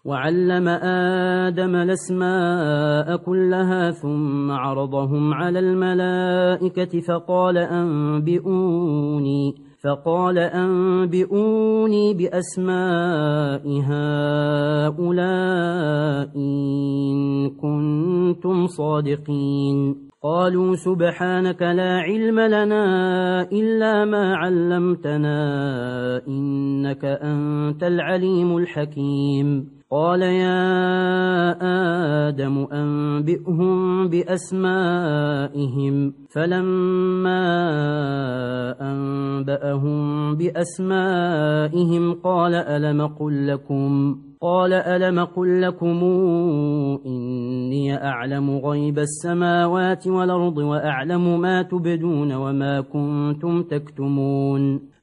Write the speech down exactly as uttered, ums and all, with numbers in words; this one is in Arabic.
وعلم آدم الأسماء كلها ثم عرضهم على الملائكة فقال أنبئوني فقال أنبئوني بأسماء هؤلاء إن كنتم صادقين. قالوا سبحانك لا علم لنا إلا ما علمتنا إنك أنت العليم الحكيم. قال يا آدم أنبئهم بأسمائهم فلما أنبأهم بأسمائهم قال ألم قل لكم قال ألم قل لكم إني أعلم غيب السماوات والأرض وأعلم ما تبدون وما كنتم تكتمون.